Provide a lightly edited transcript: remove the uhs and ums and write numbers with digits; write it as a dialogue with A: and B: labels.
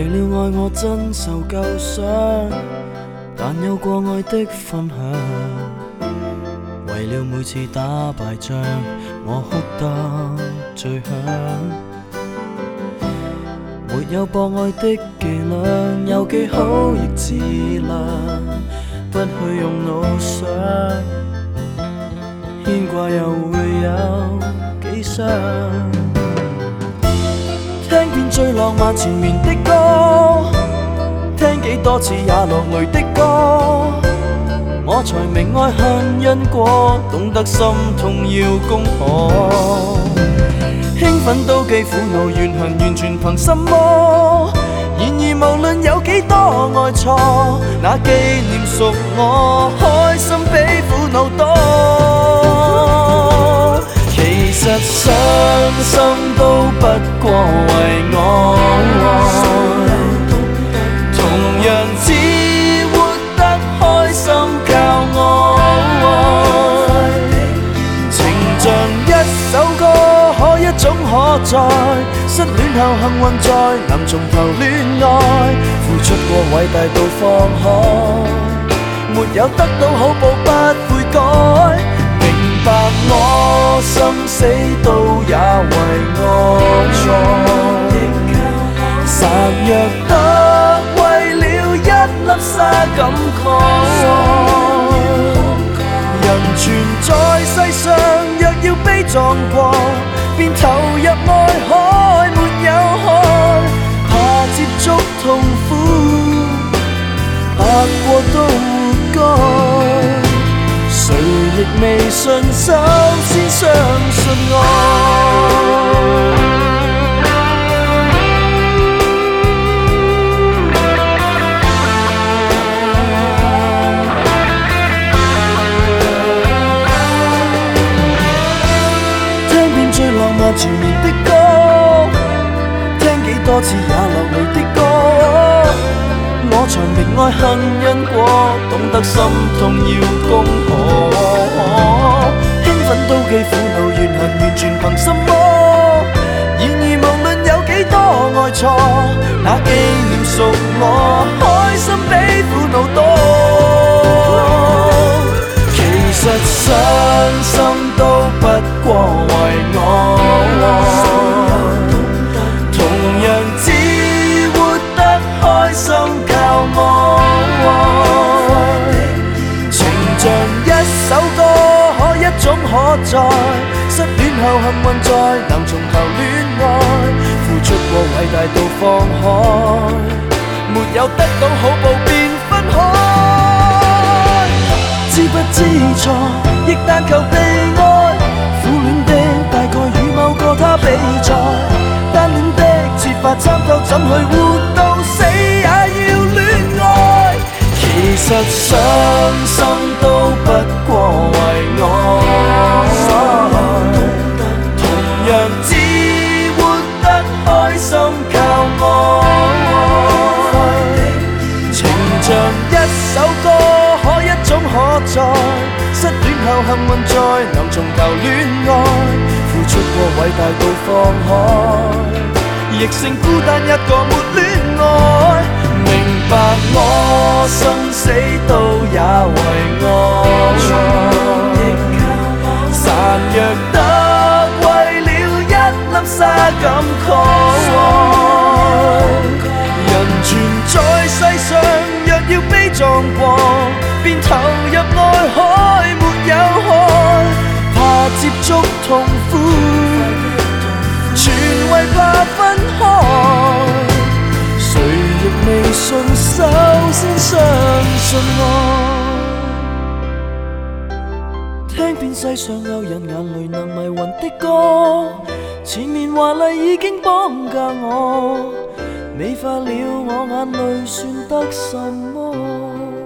A: 了愛我真受舊傷，但有過愛的分享。為了每次打敗仗，我哭得最響。沒有博愛的伎倆，有幾好亦自量，不去用腦想，牽掛又會有幾傷。聽遍最浪漫纏綿的歌，聽幾多次也落淚的歌，我才明愛恨因果，懂得心痛要攻破。興奮妒忌苦惱怨恨完全憑什麼？然而無論有幾多愛錯，那紀念屬我，開心比苦惱多。其實傷心都不過為我，同樣只活得開心靠我。情像一首歌，可一種可再，失戀後幸運在能從頭戀愛，付出過偉大到放開，沒有得到好報不悔改。明白我生死都也為我錯，孱弱得為了一粒沙感慨。人存在世上，若要悲壯過，便投入愛海，沒有海，怕接觸痛苦，白過都活該。誰亦未信，首先相信愛。纏綿的歌，聽幾多次也落淚的歌，我才明愛恨因果，懂得心痛要攻破。興奮妒忌苦惱怨恨完全憑什麼？然而無論有幾多愛錯，那紀念屬我，開心比苦惱多。其實傷心都不過為我，同樣只活得開心靠我。情像一首歌，可一種可再，失戀後幸運在能從頭戀愛，付出過偉大到放開，沒有得到好報便分開。知不知錯，亦但求被愛。苦戀的大概與某個他比賽，單戀的設法參透，怎去活到死也要戀愛。其實傷心都不過為我，同樣只活得開心靠我。情像一首歌，可一種可再，失戀後幸運在能從頭戀愛，付出過偉大到放開，亦勝孤單一個沒戀愛。明白我生死都也為我，孱弱得為了一粒沙感慨。人存在世上，若要悲壯過，便投入愛海，沒有海，怕接觸痛苦，全為怕分開。誰亦未信，首先相信愛。聽遍世上有人眼淚能迷魂的歌，前面華麗已經綁架我，美化了我眼淚算得什麼？